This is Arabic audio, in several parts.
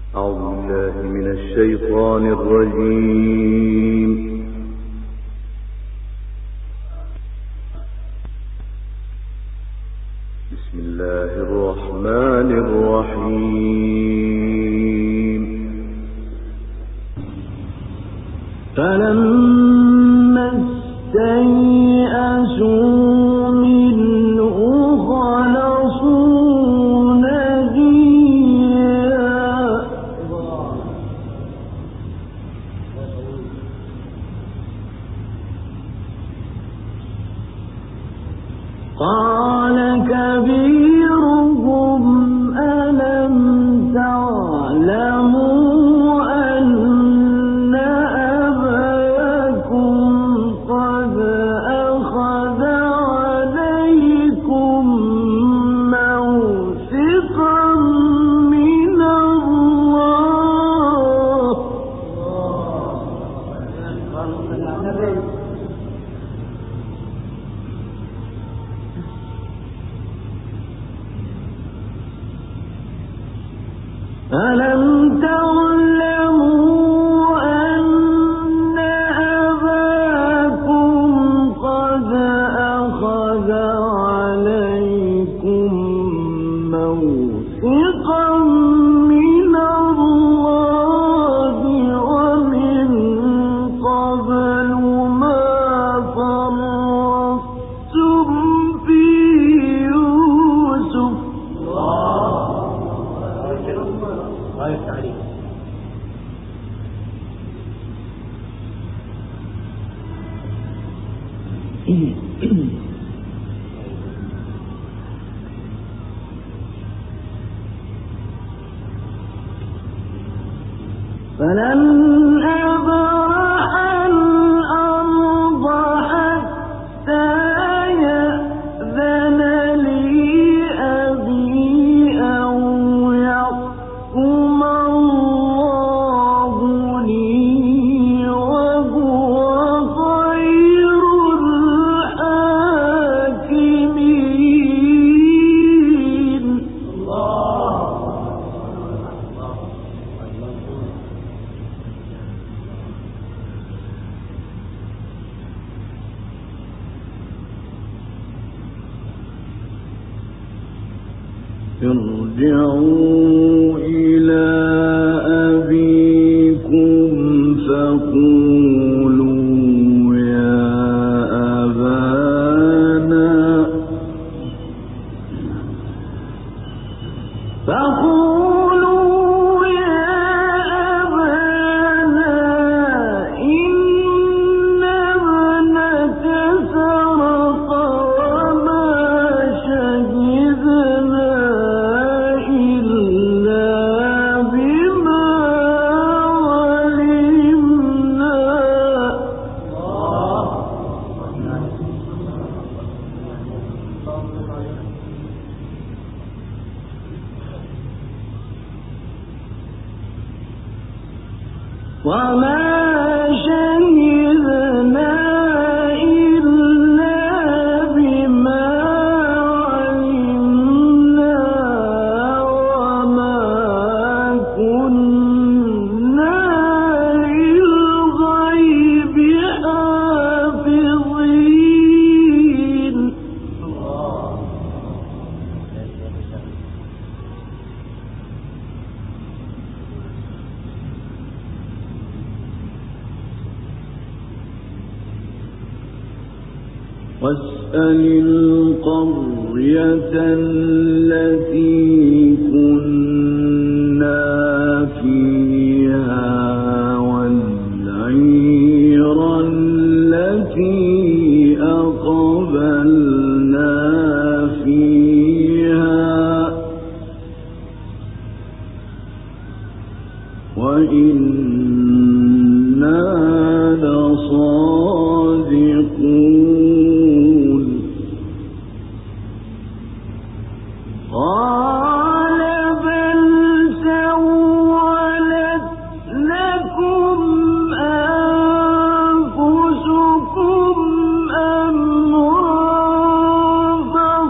أعوذ بالله من الشيطان الرجيم. بسم الله الرحمن الرحيم. فلما استيئسوا منه خلصوا نجيا قال كبيرهم ألم تعلموا ألم تعلموا أن أباكم قد أخذ عليكم موثقا من الله ومن قبل ما فرطتم في يوسف فلن أبرح الأرض حتى يأذن لي أبي أو يحكم الله لي وهو خير الحاكمين. ارجعوا إلى أبيكم فقولوا يا أبانا إن ابنك سرق وما شهدنا إلا بما علمنا وما كنا للغيب حافظين. واسأل القرية التي كنا فيها والعير التي أقبلنا فيها وإنا لصادقون. قال بل سولت لكم أنفسكم أمرا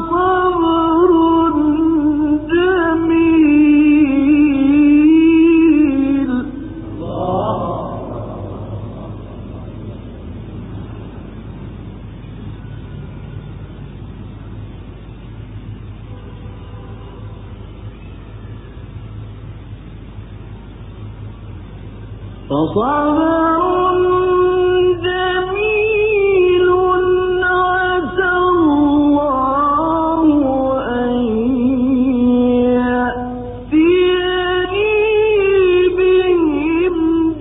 فصبر جميل فصبر جميل عسى الله أن يأتيني بهم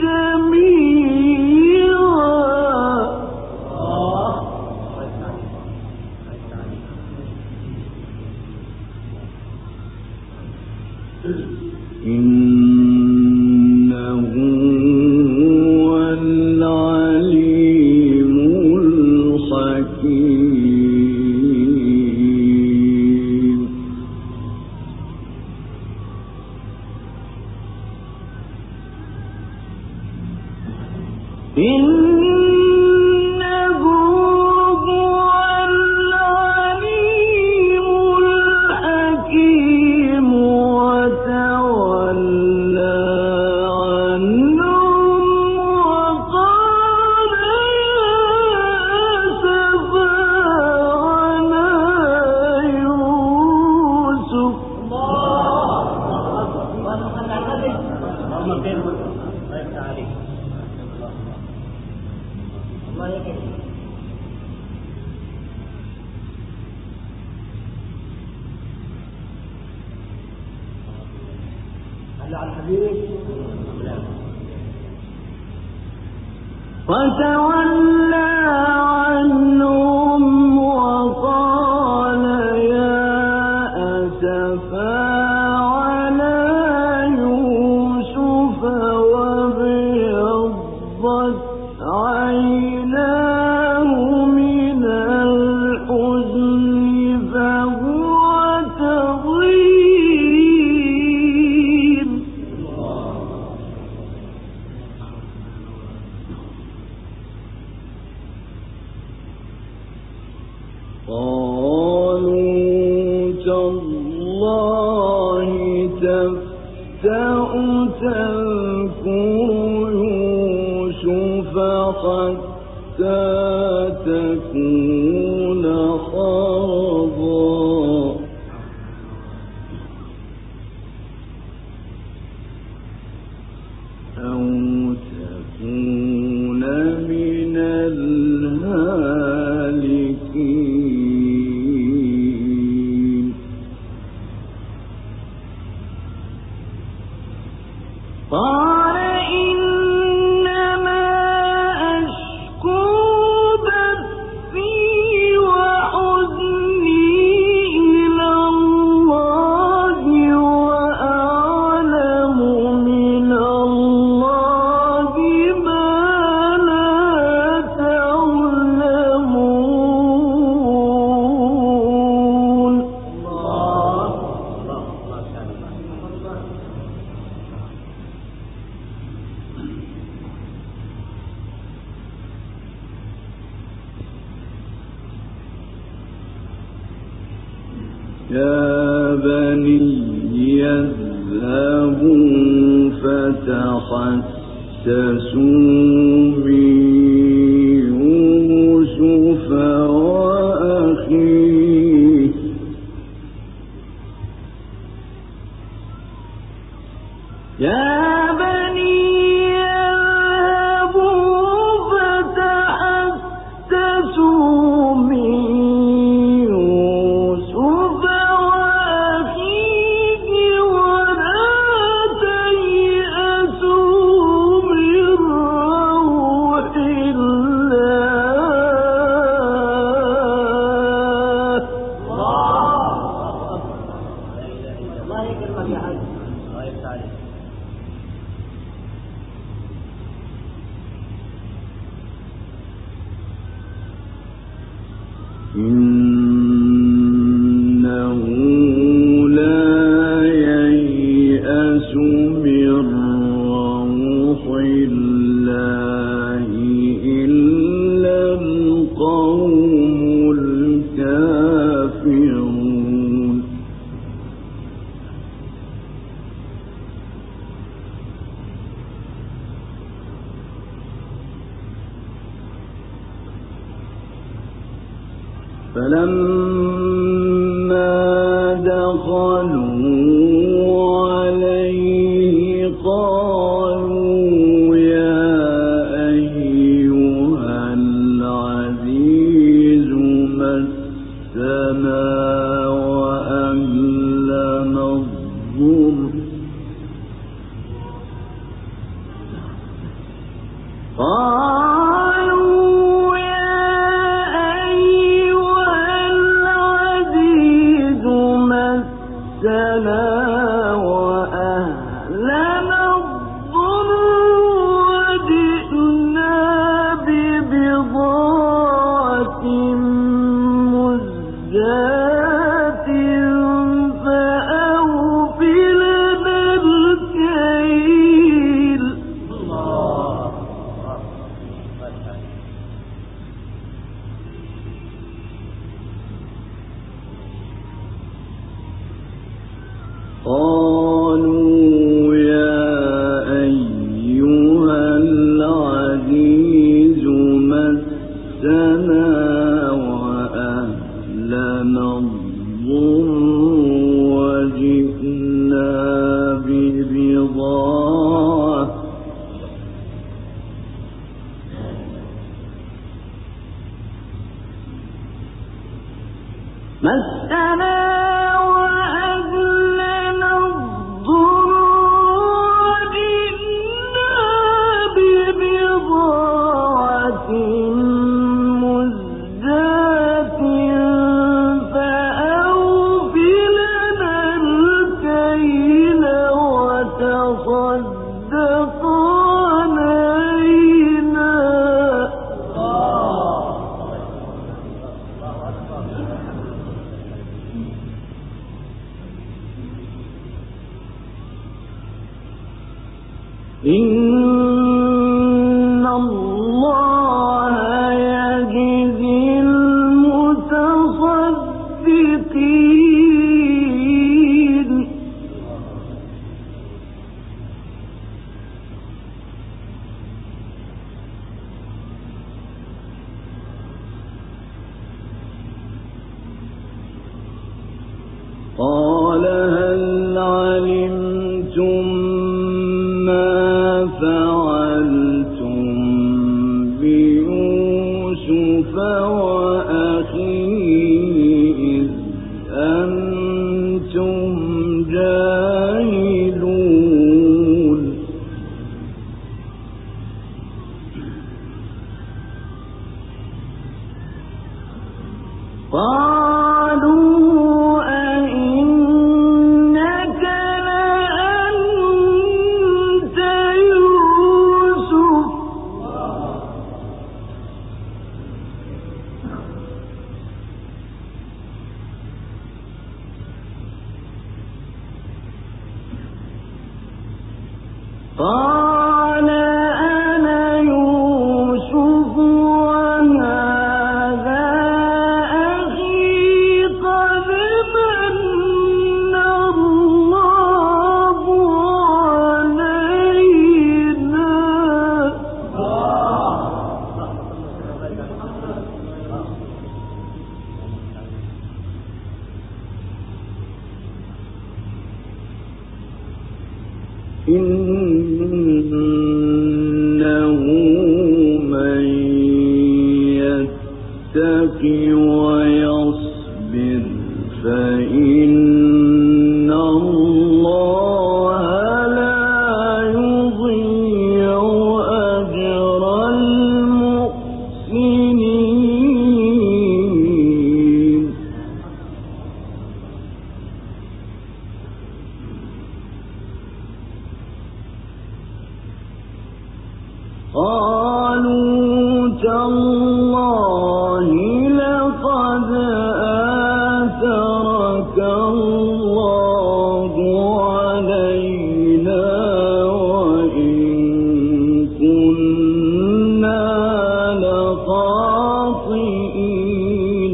جميعا إنه هو العليم الحكيم إنه هو العليم الحكيم وتولى عنهم وقال يا أسفا على يوسف فتولى عنهم وقال يا أسفا على يوسف وابيضت عيناه من الحزن فهو كظيم قالوا تالله تفتأ تذكر يوسف حتى تكون حرضا أو تكون من الهالكين قال إنما أشكو بثي وحزني إلى الله وأعلم من الله ما لا تعلمون يا بني اذهبوا فتحسسوا من يوسف وأخيه يا بني اذهبوا فتحسسوا من يوسف وأخيه ولا تيأسوا من روح إنه لا ييأس من روح الله إلا القوم الكافرون فلما دخلوا عليه قالوا يا قالوا يا أيها العزيز مسنا وأهلنا الضر وجئنا ببضاعة إن الله يجزي المتصدقين قال هل علمتم فعلتم بيوسف وأخيه إذ أنتم جاهلون قالوا أئنك لأنت يوسف قال أنا يوسف وهذا أخي قد من الله علينا إنه من يتق ويصبر فإن الله لا يضيع أجر المحسنين قالوا تالله لقد آثرك الله علينا وإن كنا لخاطئين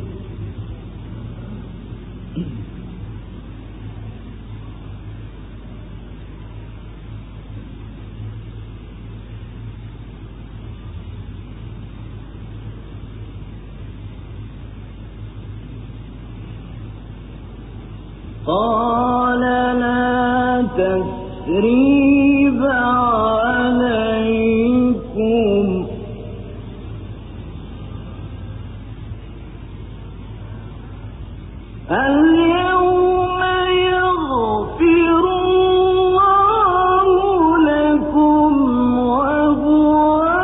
قال لا تثريب عليكم اليوم يغفر الله لكم وهو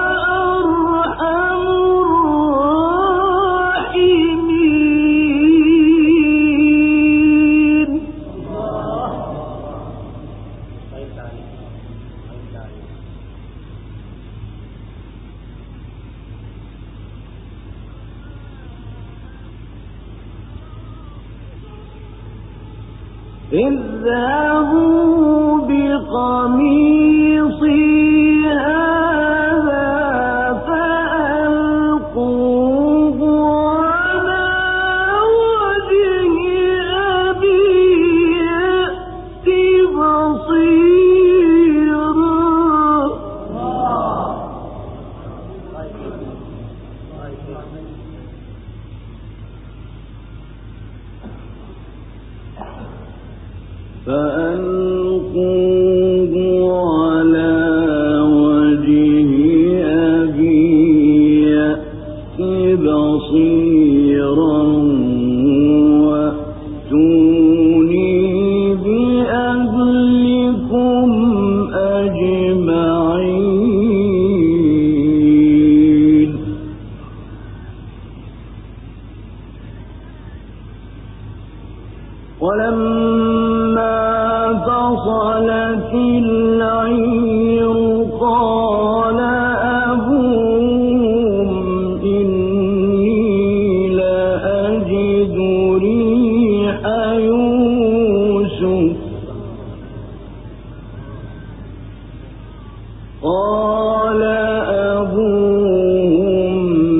اذهبوا بقميصي هذا فألقوه على وجه أبي يأت بصيرا. فألقوه على وجه أبي يأت بصيرا وأتوني بأهلكم أجمعين. ولما فصلت العير قال أبوهم إني لأجد ريح يوسف. قال أبوهم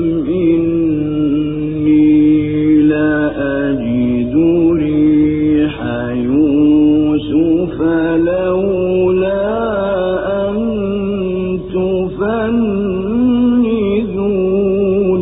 إني لأجد ريح يوسف لولا أن تفندون.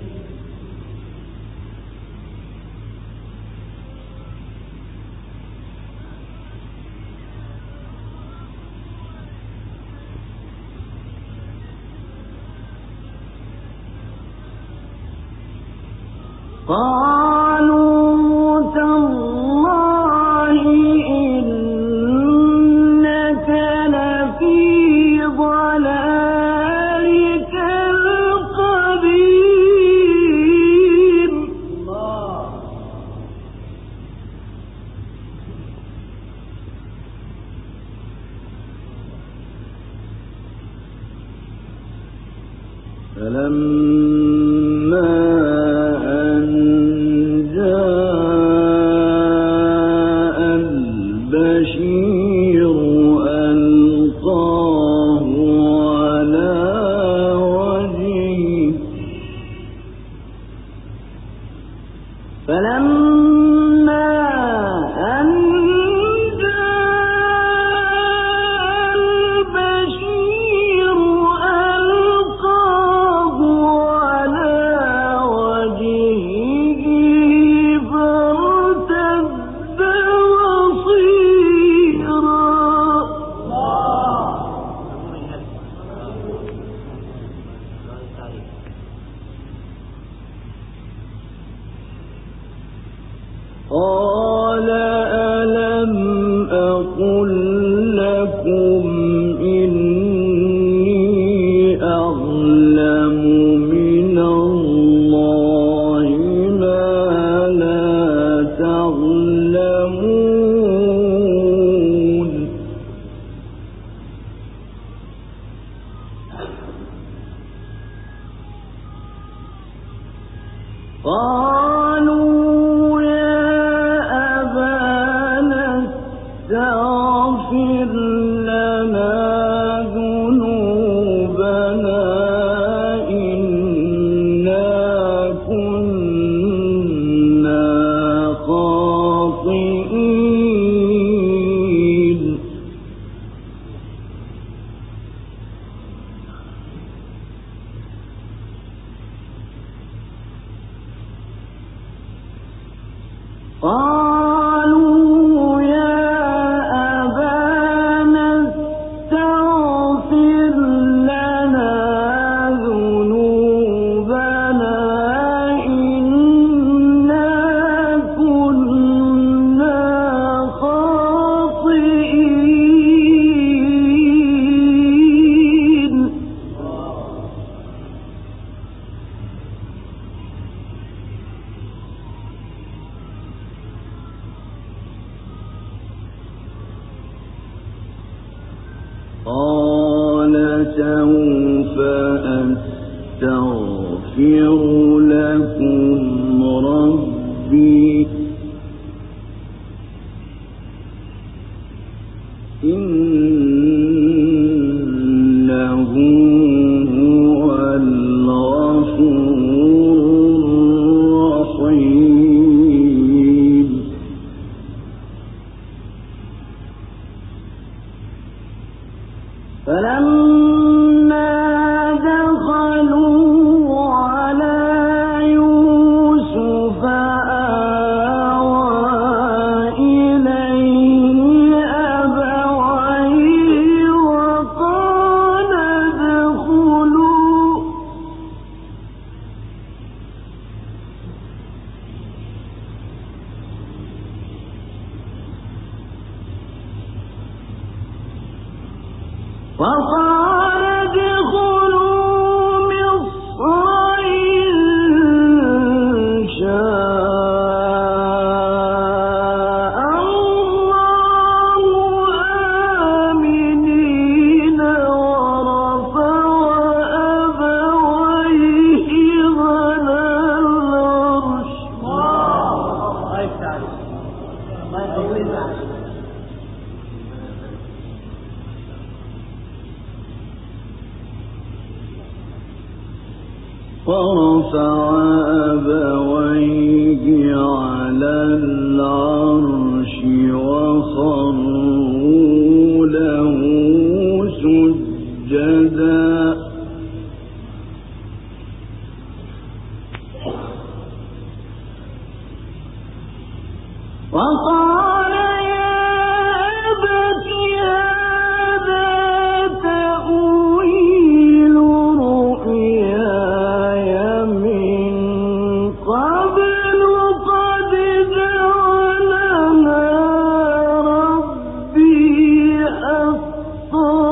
قالوا تالله إنك لفي ضلالك القديم. فلما أن جاء البشير ألقاه على وجهه. فلما أن جاء البشير ألقاه على وجهه فارتد بصيرا. قال ألم أقل لكم إني أعلم من الله ما لا تعلمون. قالوا يا أبانا استغفر لنا ذنوبنا إنا كنا خاطئين. قالوا يا أبانا استغفر لنا ذنوبنا إنا كنا خاطئين. قال سوف أستغفر لكم ربي فلما دخلوا على يوسف آوى إليه أبويه وقال ادخلوا مصر إن شاء الله آمنين ورفع أبويه على العرش ورفع أبويه على العرش وخروا له سجدا وقال يا أبت هذا تأويل رؤياي من قبل قد جعلها ربي حقا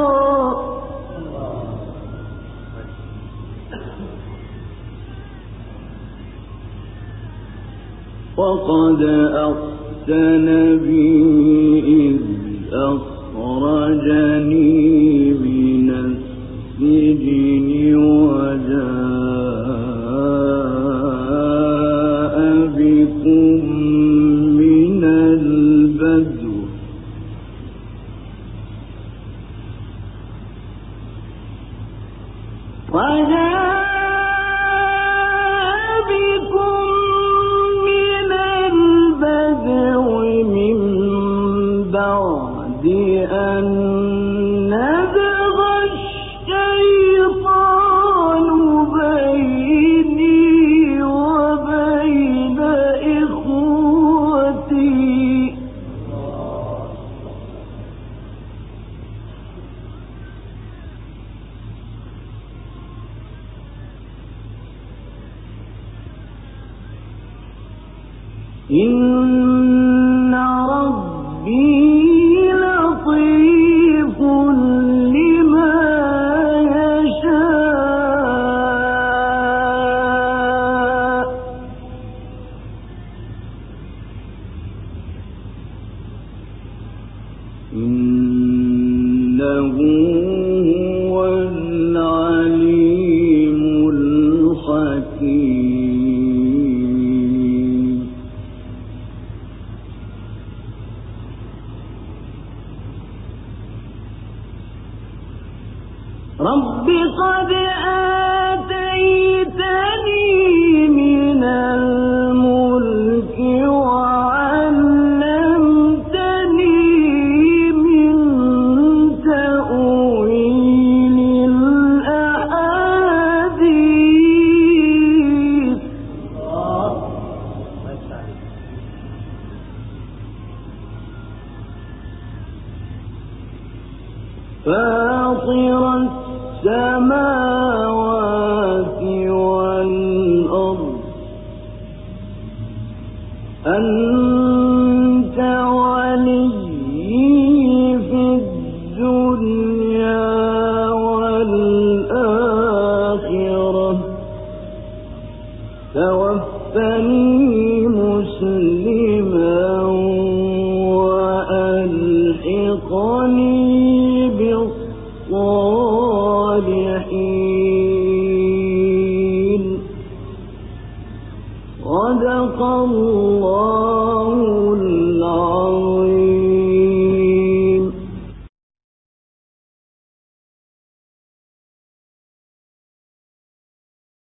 وقد أحسن بي إذ أخرجني من السجن وجاء بكم من البدو من بعد أن نزغ الشيطان بيني وبين إخوتي إن ربي لطيف لما يشاء إنه هو العليم الحكيم رب قد آتيتني من الملك وعلمتني من تأويل الأحاديث فاطر السماوات والأرض أنت ولي في الدنيا